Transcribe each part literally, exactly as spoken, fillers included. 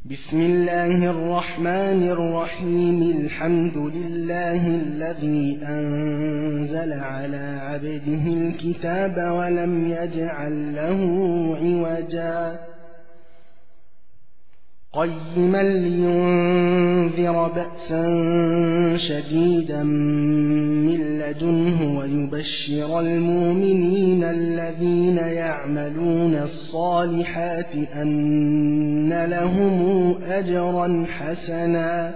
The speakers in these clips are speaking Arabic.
بسم الله الرحمن الرحيم. الحمد لله الذي أنزل على عبده الكتاب ولم يجعل له عوجا قيما لينذر بأسا شديدا من لدنه ويبشر المؤمنين الذين يعملون الصالحات أن لهم أجرا حسنا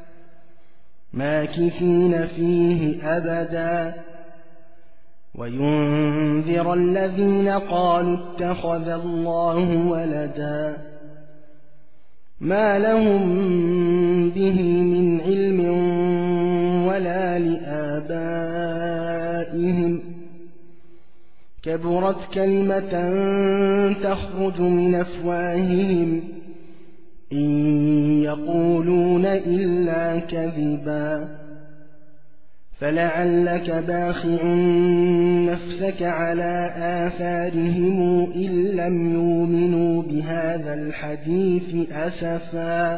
ماكثين فيه أبدا وينذر الذين قالوا اتخذ الله ولدا ما لهم به من علم ولا لآبائهم كبرت كلمة تخرج من أفواههم إن يقولون إلا كذبا فلعلك باخع نفسك على آثارهم إن لم يؤمنوا بهذا الحديث أسفا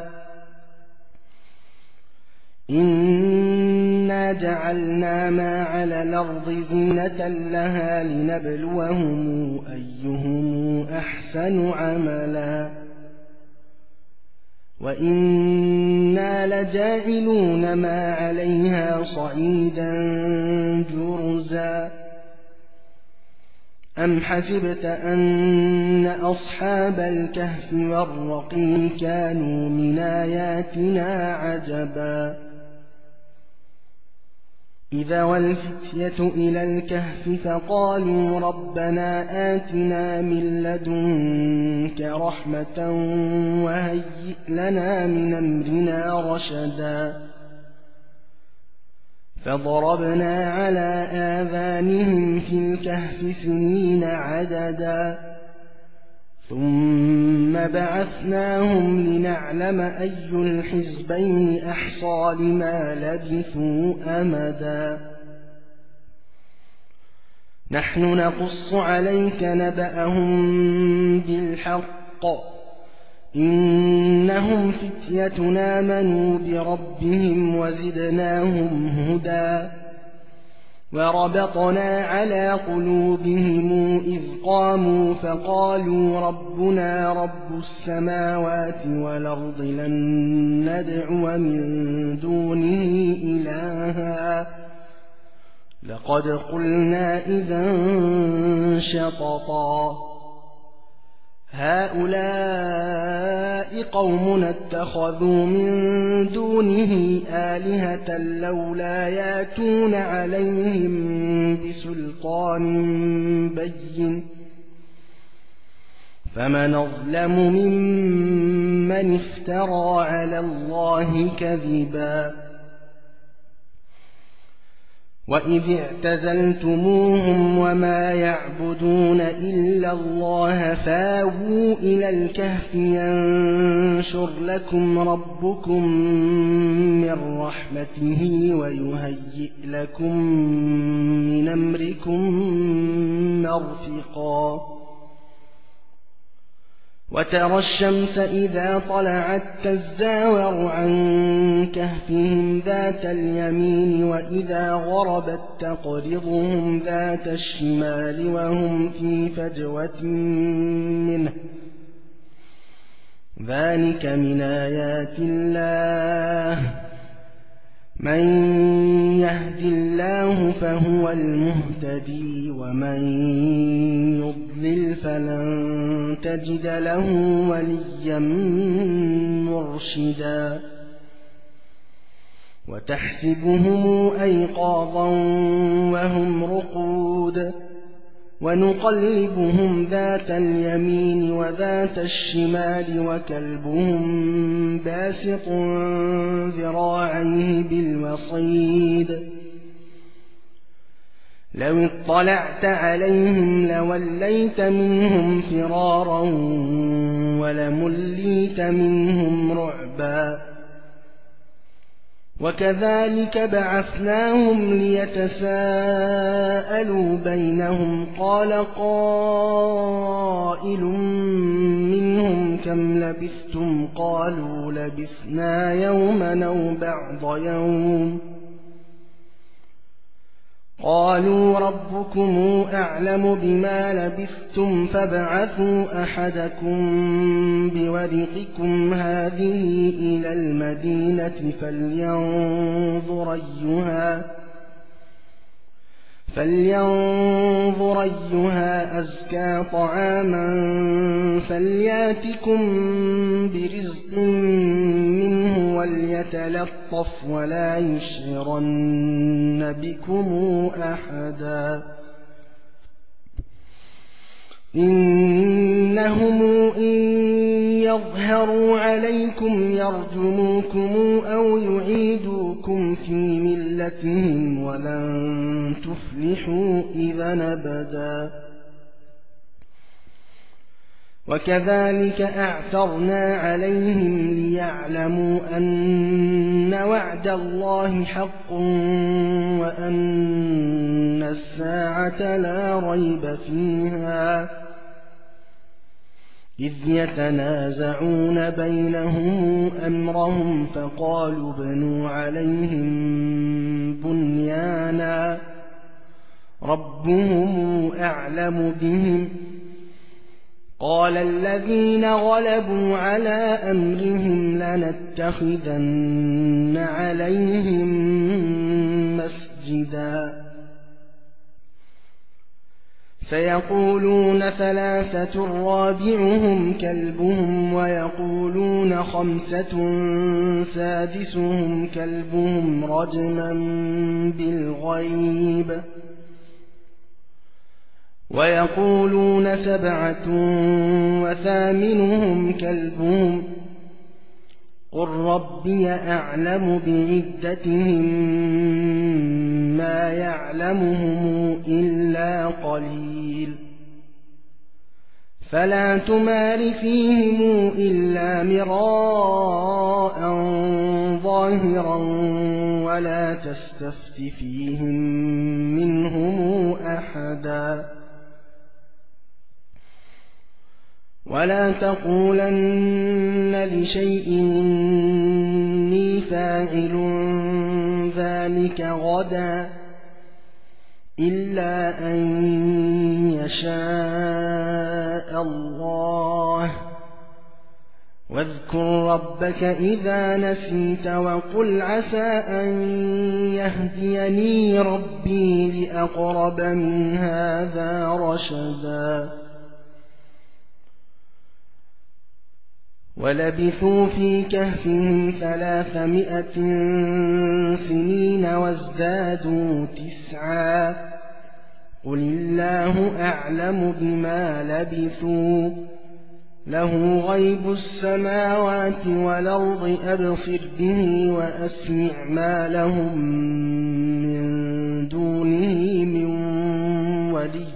إنا جعلنا ما على الأرض زينة لها لنبلوهم أيهم أحسن عملا وإنا لجاعلون ما عليها صعيدا جرزا أم حسبت أن أصحاب الكهف والرقيم كانوا من آياتنا عجبا إذا والفتية إلى الكهف فقالوا ربنا آتنا من لدنك رحمة وهيئ لنا من أمرنا رشدا فضربنا على آذانهم في الكهف سنين عددا ثم بعثناهم لنعلم أي الحزبين أحصى لما لبثوا أمدا نحن نقص عليك نبأهم بالحق إنهم فتية آمنوا بربهم وزدناهم هدى وربطنا على قلوبهم إذ قاموا فقالوا ربنا رب السماوات والأرض لن ندعو من دونه إلها لقد قلنا إذا شططا هؤلاء قومنا اتخذوا من دونه آلهة لولا ياتون عليهم بسلطان بين فمن أظلم ممن افترى على الله كذبا وإذ اعتزلتموهم وما يعبدون إلا الله فاووا إلى الكهف ينشر لكم ربكم من رحمته ويهيئ لكم من أمركم مرفقا وترى الشمس إذا طلعت تزاور عن كهفهم ذات اليمين وإذا غربت تقرضهم ذات الشمال وهم في فجوة منه ذلك من آيات الله من يهد الله فهو المهتدي ومن يضلل فلن تجد له وليا مرشدا وتحسبهم أيقاظا وهم رقود ونقلبهم ذات اليمين وذات الشمال وكلبهم باسط ذراعيه بالوصيد لو اطلعت عليهم لوليت منهم فرارا ولمليت منهم رعبا وكذلك بعثناهم ليتساءلوا بينهم قال قائل منهم كم لبثتم قالوا لبثنا يوما أو بعض يوم قالوا ربكم أعلم بما لبثتم فابعثوا أحدكم بورقكم هذه إلى المدينة فلينظر أيها فلينظر أيها أزكى طعاما فلياتكم برزق منه وليتلطف ولا يشعرن بكم أحدا إنهم إن يظهروا عليكم يرجموكم أو يعيدوكم في ملتهم ولن تفلحوا إذا أبدا وكذلك أعثرنا عليهم ليعلموا أن وعد الله حق وأن الساعة لا ريب فيها إذ يتنازعون بينهم أمرهم فقالوا ابنوا عليهم بنيانا ربهم أعلم بهم قال الذين غلبوا على أمرهم لنتخذن عليهم مسجدا سيقولون ثلاثة رابعهم كلبهم ويقولون خمسة سادسهم كلبهم رجما بالغيب ويقولون سبعة وثامنهم كلبهم قل ربي أعلم بعدتهم ما يعلمهم إلا قليل فلا تمار فيهم إلا مراء ظاهرا ولا تستفت فيهم منهم أحدا ولا تقولن لشيء إني فاعل ذلك غدا إلا أن يشاء الله واذكر ربك إذا نسيت وقل عسى أن يهديني ربي لأقرب من هذا رشدا ولبثوا في كهفهم ثلاثمائة سنين وازدادوا تسعا قل الله أعلم بما لبثوا له غيب السماوات والأرض أبصر به وأسمع ما لهم من دونه من ولي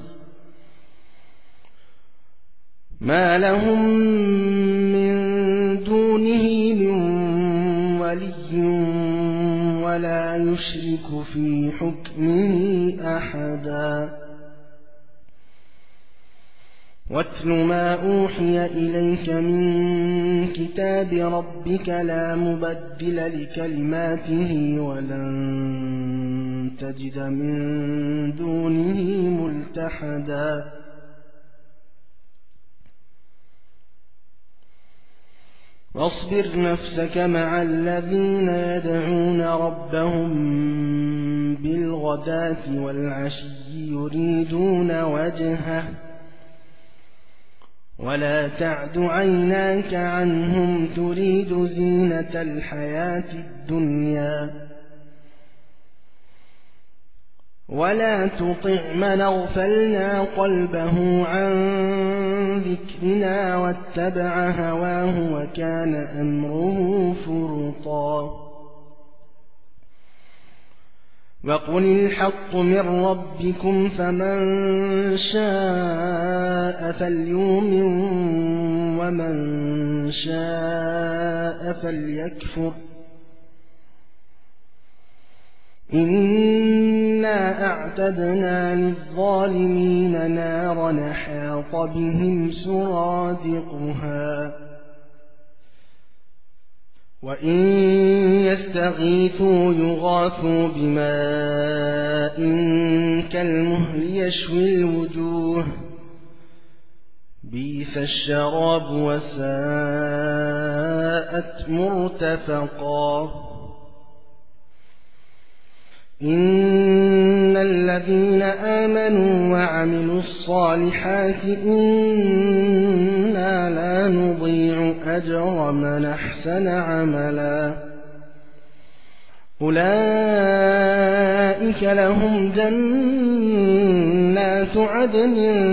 ما لهم من دونه من ولي ولا يشرك في حكمه أحدا واتل ما أوحي إليك من كتاب ربك لا مبدل لكلماته ولن تجد من دونه ملتحدا واصبر نفسك مع الذين يدعون ربهم بالغداة والعشي يريدون وجهه ولا تعد عيناك عنهم تريد زينة الحياة الدنيا ولا تطع من اغفلنا قلبه عن ذكرنا واتبع هواه وكان أمره فرطا وقل الحق من ربكم فمن شاء فليؤمن ومن شاء فليكفر إنا أعتدنا للظالمين نارا حاط بهم سرادقها وإن يستغيثوا يغاثوا بماء كالمهل يشوي الوجوه بئس الشراب وساءت مرتفقا إن الذين آمنوا وعملوا الصالحات إنا لا نضيع أجر من أحسن عملا أولئك لهم جنات عدن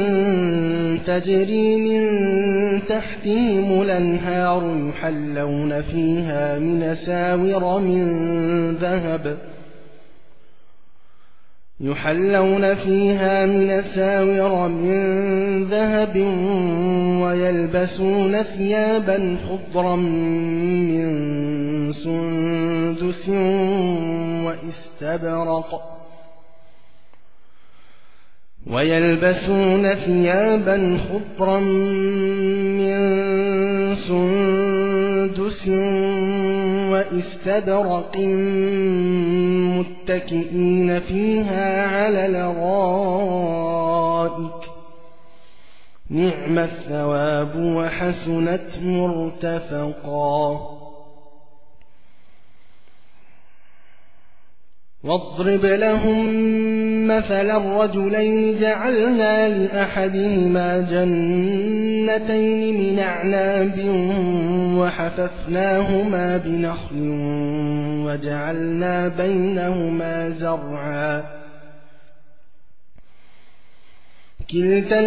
تجري من تحتهم الأنهار يحلون فيها من أساور من ذهب يحلون فيها من أساور من ذهب ويلبسون ثيابا خضرا من سندس واستبرق ويلبسون ثيابا خضرا من سندس واستبرق متكئين فيها على الأرائك نعم الثواب وحسنت مرتفقا واضرب لهم مثلا الرجلين جعلنا لأحدهما جنتين من أعناب وحففناهما بنخل وجعلنا بينهما زرعا كلتا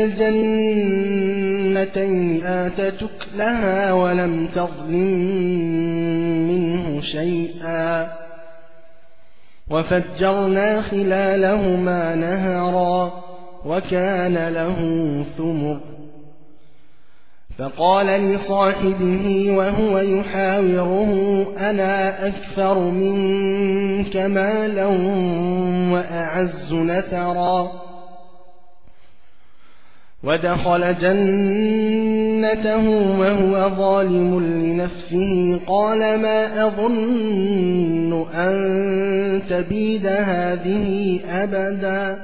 الجنتين آتت أكلها ولم تظلم منه شيئا وفجرنا خلالهما نهرا وكان له ثمر فقال لصاحبه وهو يحاوره أنا أكثر منك مالا وأعز نفرا ودخل جنته وهو ظالم لنفسه قال ما أظن أن تبيد هذه أبدا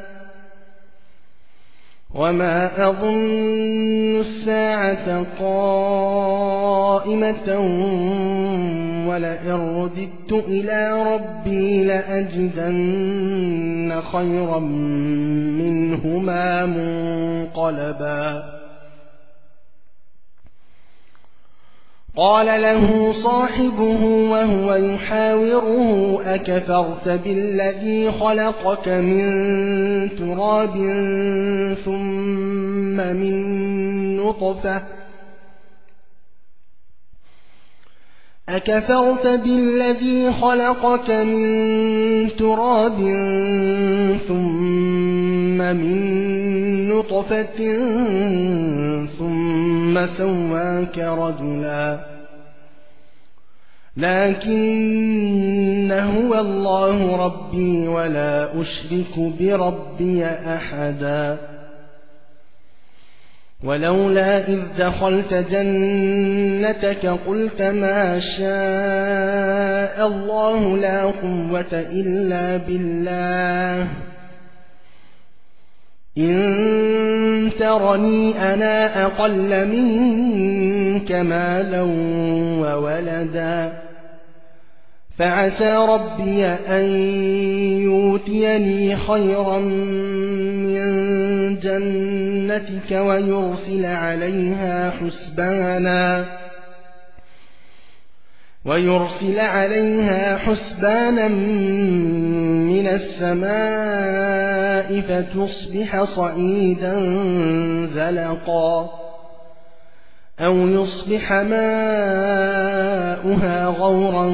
وما أظن الساعة قائمة ولئن رددت إلى ربي لأجدن خيرا منهما منقلبا قال له صاحبه وهو يحاوره أكفرت بالذي خلقك من تراب ثم من نطفة أكفرت بالذي خلقك من تراب ثم من نطفة ثم سواك رجلا لكن هو الله ربي ولا أشرك بربي أحدا ولولا إذ دخلت جنتك قلت ما شاء الله لا قوة إلا بالله إن ترني أنا أقل منك مالا وولدا فعسى ربي أن يؤتيني خيرا من جنتك ويرسل عليها حسبانا ويرسل عليها حسبانا من السماء فتصبح صعيدا زلقا أو يصبح ماؤها غورا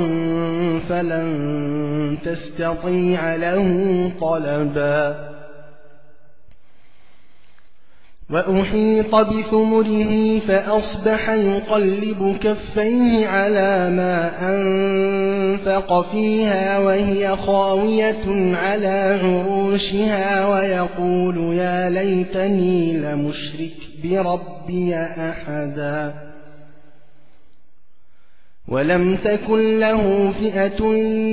فلن تستطيع له طلبا وأحيط بثمره فأصبح يقلب كفيه على ما أنفق فيها وهي خاوية على عروشها ويقول يا ليتني لمشرك بربي أحدا ولم تكن له فئة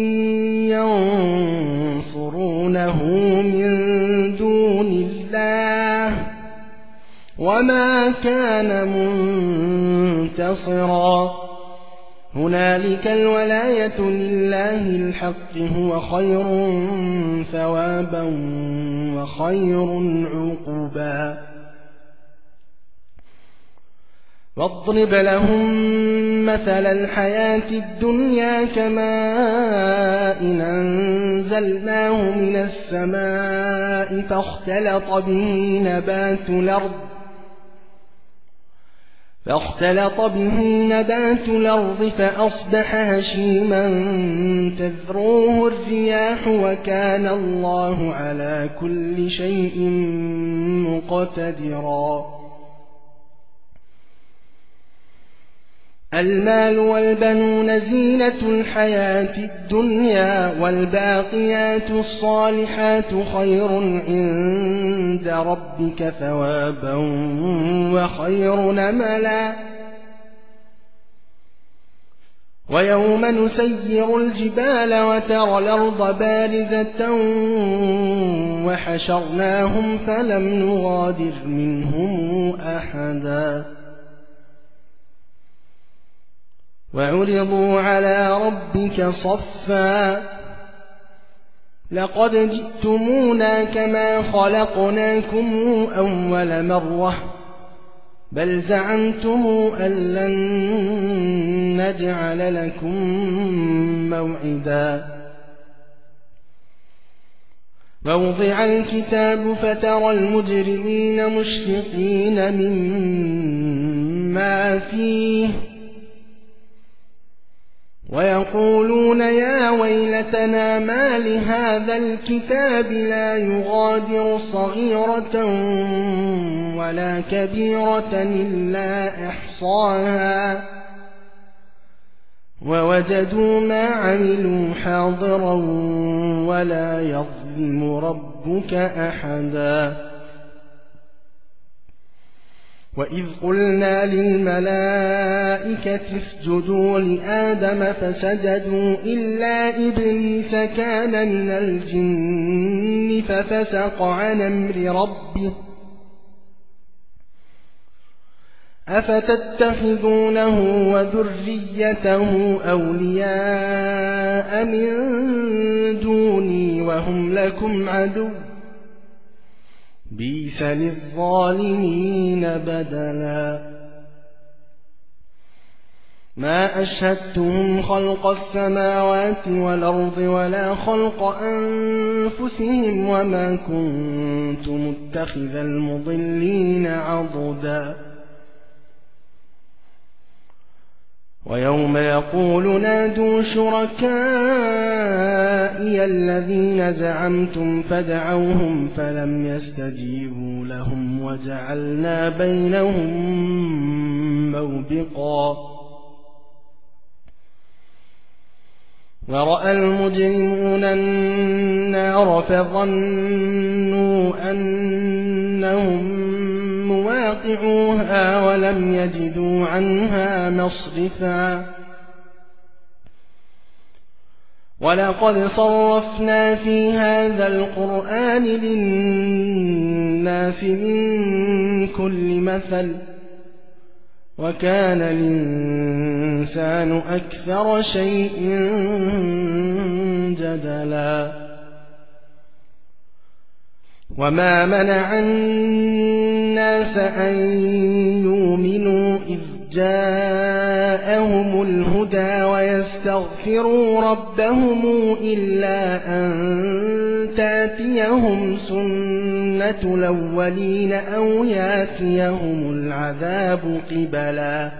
ينصرونه من دون الله وما كان منتصرا هنالك الولاية لله الحق هو خير ثوابا وخير عقبا واضرب لهم مثل الحياة الدنيا كماء أنزلناه من السماء فاختلط به نبات الأرض فاختلط به نبات الأرض فأصبح هشيما تذروه الرياح وكان الله على كل شيء مقتدرا المال والبنون زينة الحياة الدنيا والباقيات الصالحات خير عند ربك ثوابا وخير نملا ويوم نسير الجبال وترى الأرض بارزة وحشرناهم فلم نغادر منهم أحدا وعرضوا على ربك صفا لقد جئتمونا كما خلقناكم أول مرة بل زعمتم أن لن نجعل لكم موعدا ووضع الكتاب فترى المجرمين مشفقين مما فيه ويقولون يا ويلتنا ما لهذا الكتاب لا يغادر صغيرة ولا كبيرة إلا أحصاها ووجدوا ما عملوا حاضرا ولا يظلم ربك أحدا وإذ قلنا للملائكة اسجدوا لآدم فسجدوا إلا إبليس كان من الجن ففسق عن أمر ربه أفتتخذونه وذريته أولياء من دوني وهم لكم عدو بئس للظالمين بدلا ما أشهدتهم خلق السماوات والأرض ولا خلق أنفسهم وما كنت متخذ المضلين عضدا ويوم يقول نادوا شركائي الذين زعمتم فدعوهم فلم يستجيبوا لهم وجعلنا بينهم موبقا ورأى المجرمون النار فظنوا أنهم مواقعوها ولم يجدوا عنها مصرفا ولقد صرفنا في هذا القرآن للناس من كل مثل وكان الإنسان أكثر شيء جدلا وما منع الناس أن يؤمنوا إذ جاءهم الهدى ويستغفروا ربهم إلا أن تأتيهم سنة الأولين أو يأتيهم العذاب قبلا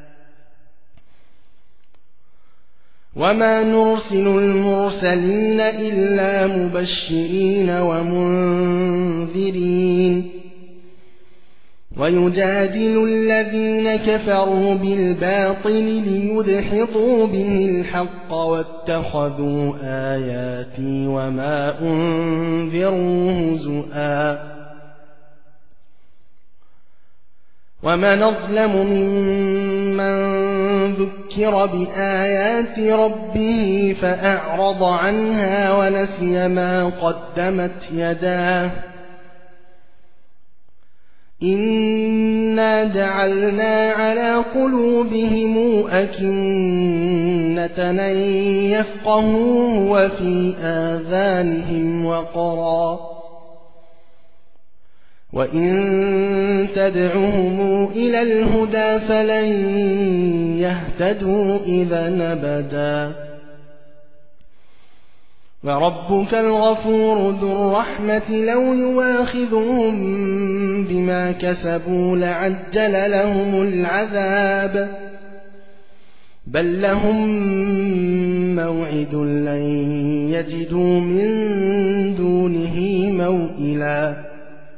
وما نرسل المرسلين إلا مبشرين ومنذرين ويجادل الذين كفروا بالباطل ليدحضوا به الحق واتخذوا آياتي وما أنذروا هزؤا ومن أظلم ممن ذكر بآيات ربه فأعرض عنها ونسي ما قدمت يداه إنا جعلنا على قلوبهم أكنة أن يفقهوه وفي آذانهم وقرا وإن تدعهم إلى الهدى فلن يهتدوا إذا أبدا وربك الغفور ذو الرحمة لو يواخذهم بما كسبوا لعجل لهم العذاب بل لهم موعد لن يجدوا من دونه موئلا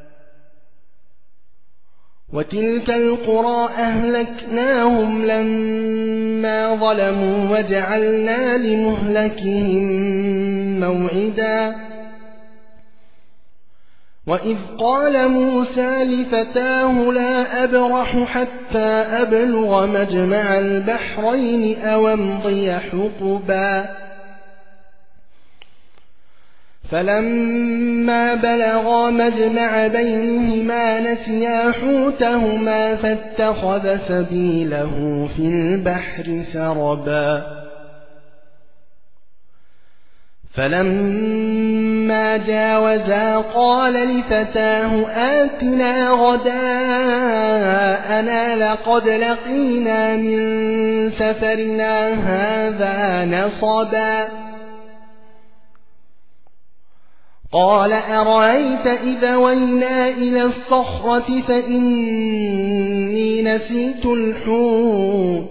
وتلك القرى أهلكناهم لما ظلموا وجعلنا لمهلكهم موعدا وإذ قال موسى لفتاه لا أبرح حتى أبلغ مجمع البحرين أو أمضي حقبا فلما بلغا مجمع بينهما نسيا حوتهما فاتخذ سبيله في البحر سربا فلما جاوزا قال لفتاه آتنا غداءنا لقد لقينا من سفرنا هذا نصبا قال أرأيت إذا وينا إلى الصخرة فإني نسيت الحوت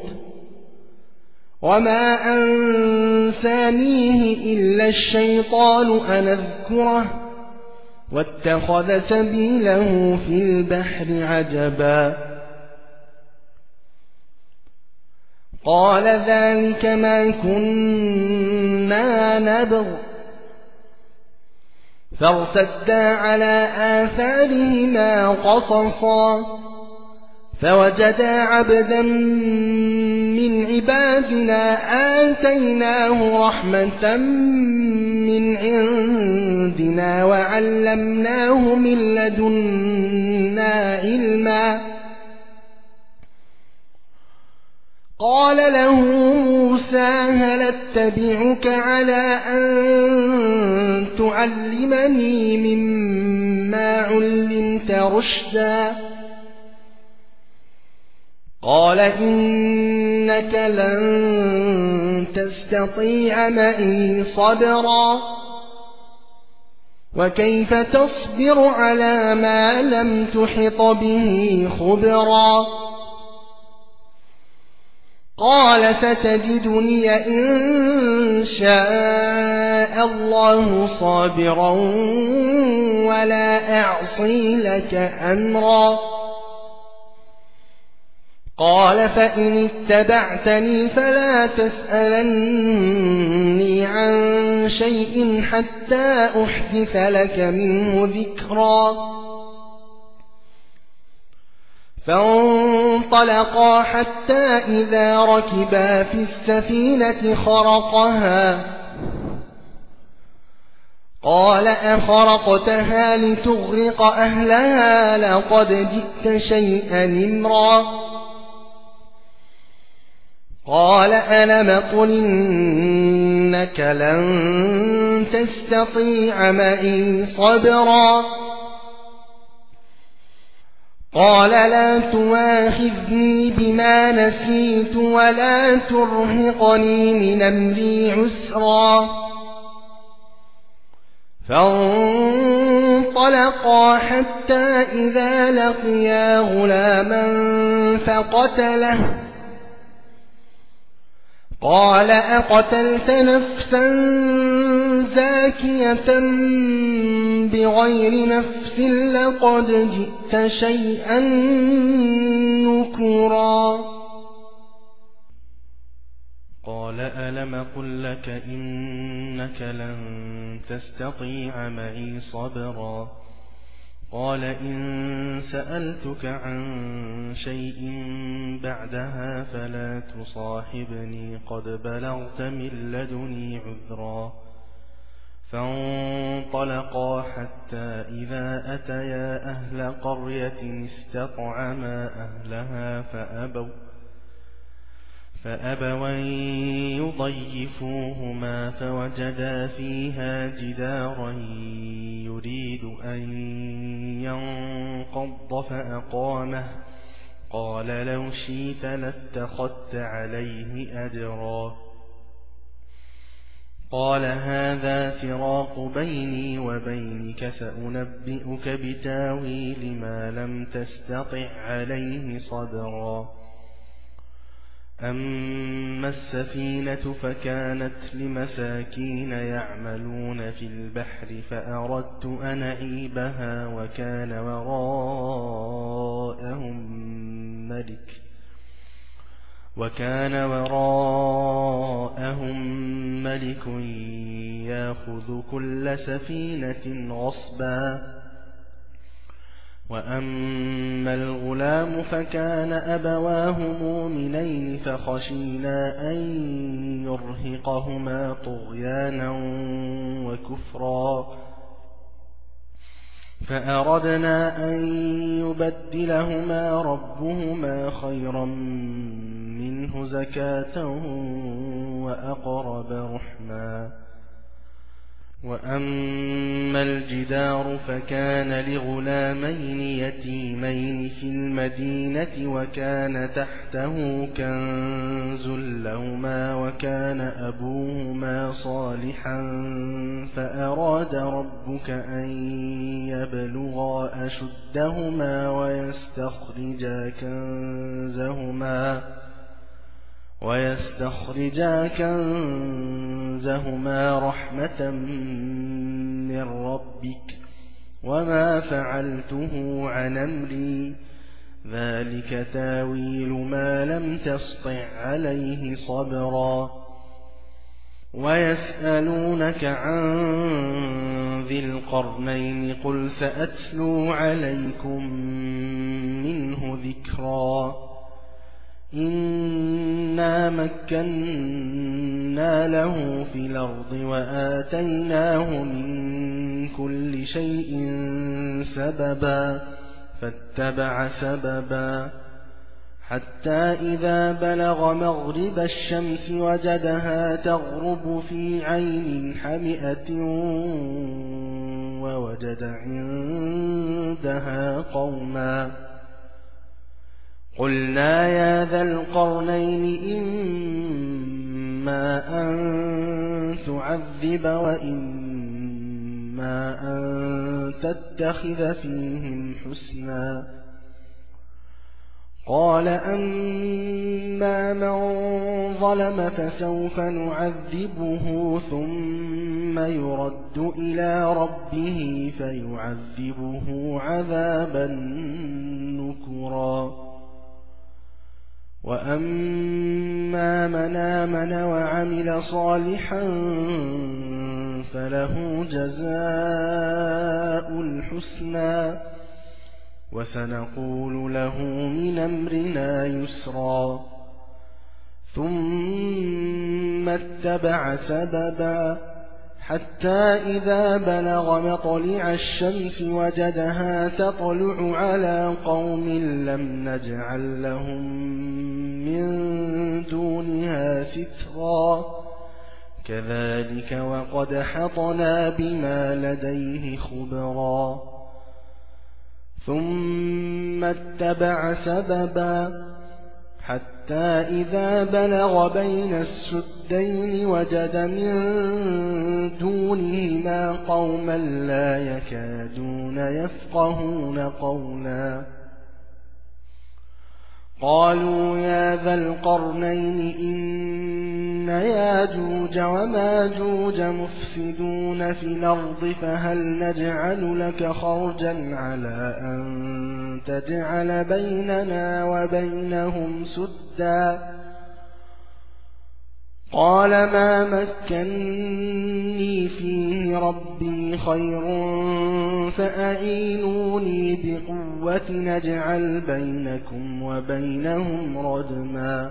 وما أنسانيه إلا الشيطان أن أذكره واتخذ سبيله في البحر عجبا قال ذلك ما كنا نبغ فارتدا على آثارهما قصصا فوجدا عبدا من عبادنا آتيناه رحمة من عندنا وعلمناه من لدنا علما قال له موسى هل اتبعك على أن تعلمني مما علمت رشدا قال إنك لن تستطيع معي صبرا وكيف تصبر على ما لم تحط به خبرا قال ستجدني إن شاء الله صابرا ولا أعصي لك أمرا قال فإن اتبعتني فلا تسألني عن شيء حتى أحدث لك منه ذكرا فانطلقا حتى إذا ركبا في السفينة خرقها قال أخرقتها لتغرق أهلها لقد جئت شيئا إمرا قال ألم قل إنك لن تستطيع معي صبرا قال لا تواخذني بما نسيت ولا ترهقني من أمري عسرا فانطلقا حتى إذا لقيا غلاما فقتله قال أقتلت نفسا زاكية بغير نفس لقد جئت شيئا نكرا قال ألم قل لك إنك لن تستطيع معي صبرا قال إن سألتك عن شيء بعدها فلا تصاحبني قد بلغت من لدني عذرا فانطلقا حتى إذا أتيا أهل قرية استطعما أهلها فأبوا فأبوا يضيفوهما فوجدا فيها جدارا يريد أن ينقض فأقامه قال لو شئت لاتخذت عليه أجرا قال هذا فراق بيني وبينك سأنبئك بتاويل ما لم تستطع عليه صبرا أما السفينة فكانت لمساكين يعملون في البحر فأردت أن أعيبها وكان وراءهم ملك وكان وراءهم ملك يأخذ كل سفينة غصبا وأما الغلام فكان أبواه مؤمنين فخشينا أن يرهقهما طغيانا وكفرا فأردنا أن يبدلهما ربهما خيرا منه زكاة وأقرب رحما وأما الجدار فكان لغلامين يتيمين في المدينة وكان تحته كنز لهما وكان أبوهما صالحا فأراد ربك أن يبلغا أشدهما ويستخرجا كنزهما ويستخرجا كنزهما رحمة من ربك وما فعلته عن أمري ذلك تاويل ما لم تسطع عليه صبرا ويسألونك عن ذي القرنين قل سأتلو عليكم منه ذكرا إنا مكنا له في الأرض وآتيناه من كل شيء سببا فاتبع سببا حتى إذا بلغ مغرب الشمس وجدها تغرب في عين حمئة ووجد عندها قوما قلنا يا ذا القرنين إما أن تعذب وإما أن تتخذ فيهم حسنا قال أما من ظلم فسوف نعذبه ثم يرد إلى ربه فيعذبه عذابا نكرا وأما من آمن وعمل صالحا فله جزاء الحسنى وسنقول له من أمرنا يسرا ثم اتبع سببا حتى إذا بلغ مطلع الشمس وجدها تطلع على قوم لم نجعل لهم من دونها سترا كذلك وقد حطنا بما لديه خبرا ثم اتبع سببا حتى إذا بلغ بين السدين وجد من دونهما قوما لا يكادون يفقهون قولا قالوا يا ذا القرنين إن ياجوج وماجوج مفسدون في الأرض فهل نجعل لك خرجا على أن تجعل بيننا وبينهم سدا قال ما مكني فيه ربي خير فأعينوني بقوة نجعل بينكم وبينهم ردما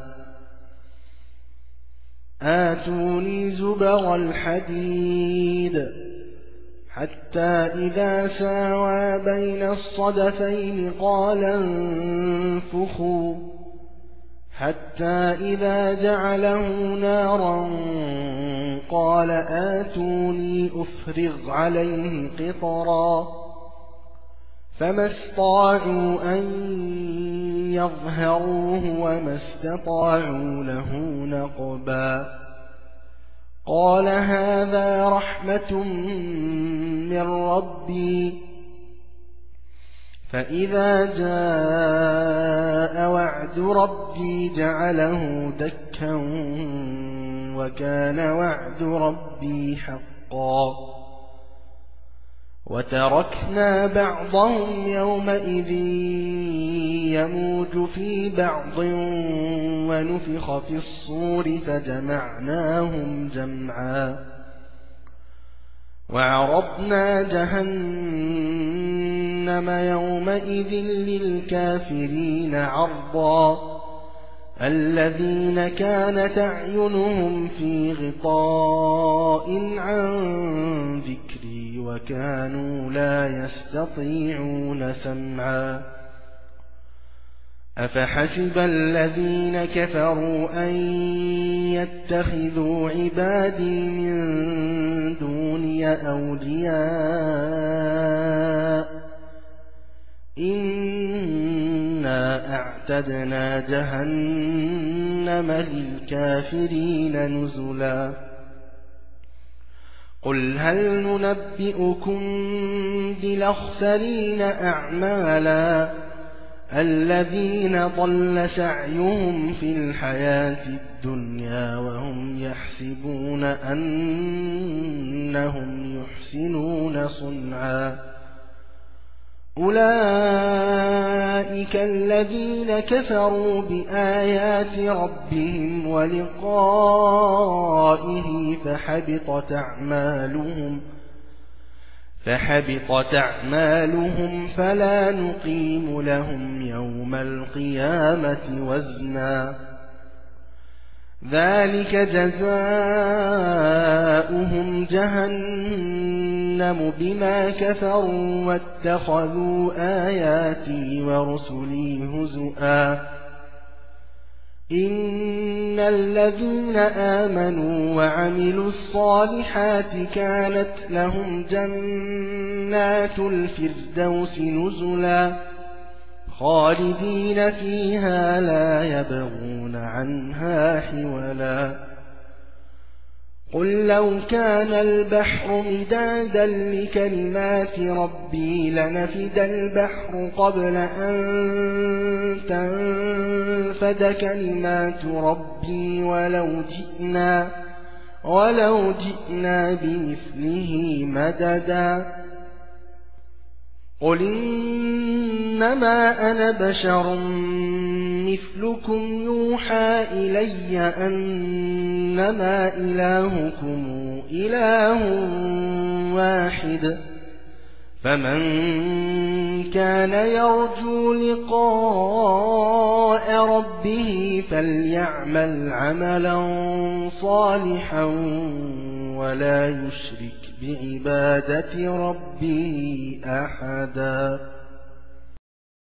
آتوني زبر الحديد حتى إذا ساوى بين الصدفين قال انفخوا حتى إذا جعله نارا قال آتوني أفرغ عليه قطرا فما استطاعوا أن يظهروه وما استطاعوا له نقبا قال هذا رحمة من ربي فإذا جاء وعد ربي جعله دكا وكان وعد ربي حقا وتركنا بعضهم يومئذ يموج في بعض ونفخ في الصور فجمعناهم جمعا وعرضنا جهنم يومئذ للكافرين عرضا الذين كانت أعينهم في غطاء عن ذكري وكانوا لا يستطيعون سمعا أفحسب الذين كفروا أن يتخذوا عبادي من دوني أولياء إنا أعتدنا جهنم للكافرين نزلا قل هل ننبئكم بالأخسرين أعمالا الذين ضل سعيهم في الحياة الدنيا وهم يحسبون أنهم يحسنون صنعا أولئك الذين كفروا بآيات ربهم ولقائه فحبطت أعمالهم فحبطت أعمالهم فلا نقيم لهم يوم القيامة وزنا ذلك جزاؤهم جهنم بما كفروا واتخذوا آياتي ورسلي هزؤا إن الذين آمنوا وعملوا الصالحات كانت لهم جنات الفردوس نزلا خالدين فيها لا يبغون عنها حولا قل لو كان البحر مدادا لكلمات ربي لنفد البحر قبل أن تنفد كلمات ربي ولو جئنا ولو جئنا بمثله مددا قل إنما أنا بشر مثلكم يوحى إلي أنما إلهكم إله واحد فمن كان يرجو لقاء ربه فليعمل عملا صالحا ولا يشرك بعبادة ربه أحدا.